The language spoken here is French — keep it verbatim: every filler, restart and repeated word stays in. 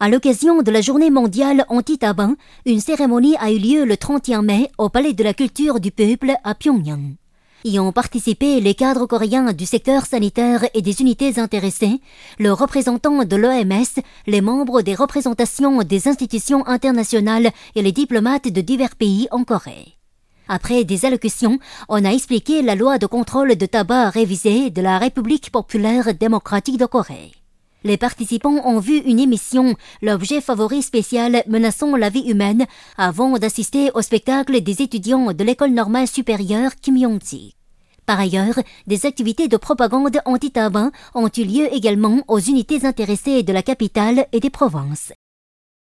À l'occasion de la Journée mondiale anti-tabac, une cérémonie a eu lieu le trente et un mai au Palais de la Culture du Peuple à Pyongyang. Y ont participé les cadres coréens du secteur sanitaire et des unités intéressées, le représentant de l'O M S, les membres des représentations des institutions internationales et les diplomates de divers pays en Corée. Après des allocutions, on a expliqué la loi de contrôle de tabac révisée de la République populaire démocratique de Corée. Les participants ont vu une émission, l'objet favori spécial menaçant la vie humaine, avant d'assister au spectacle des étudiants de l'école normale supérieure Kim Yong-ji. Par ailleurs, des activités de propagande anti-tabac ont eu lieu également aux unités intéressées de la capitale et des provinces.